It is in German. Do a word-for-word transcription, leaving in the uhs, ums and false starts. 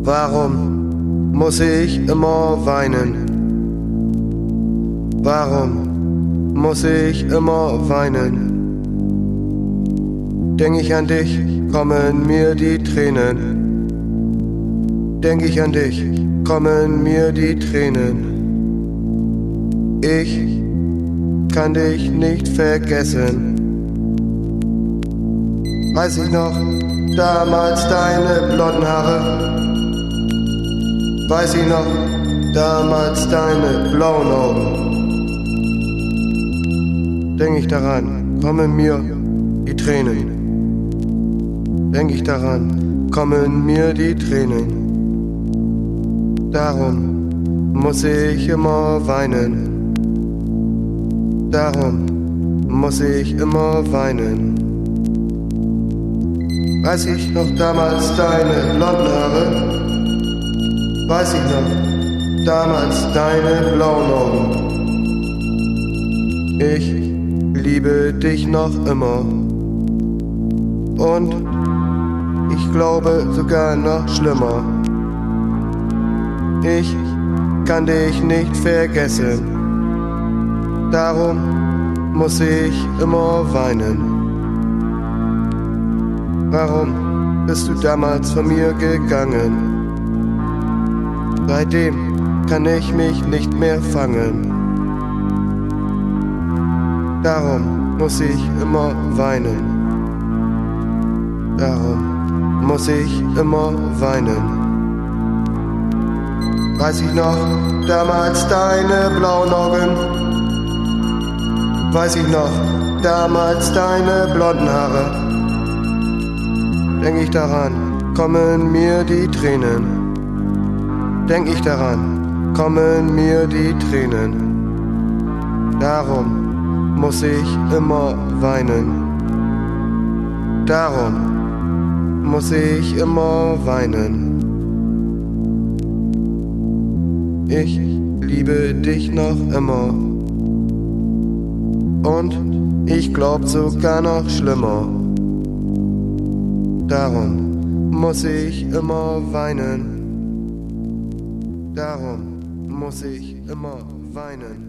Warum muss ich immer weinen? Warum muss ich immer weinen? Denk ich an dich, kommen mir die Tränen. Denk ich an dich, kommen mir die Tränen. Ich kann dich nicht vergessen. Weiß ich noch, damals deine blonden Haare. Weiß ich noch, damals deine blauen Augen. Denk ich daran, kommen mir die Tränen. Denk ich daran, kommen mir die Tränen. Darum muss ich immer weinen. Darum muss ich immer weinen. Weiß ich noch damals deine blonden Haare? Weiß ich noch damals deine blauen Augen? Ich liebe dich noch immer. Und ich glaube sogar noch schlimmer. Ich kann dich nicht vergessen. Darum muss ich immer weinen. Warum bist du damals von mir gegangen? Seitdem kann ich mich nicht mehr fangen. Darum muss ich immer weinen. Darum muss ich immer weinen. Weiß ich noch damals deine blauen Augen? Weiß ich noch damals deine blonden Haare? Denk ich daran, kommen mir die Tränen. Denk ich daran, kommen mir die Tränen. Darum muss ich immer weinen. Darum muss ich immer weinen. Ich liebe dich noch immer. Und ich glaub sogar noch schlimmer. Darum muss ich immer weinen. Darum muss ich immer weinen.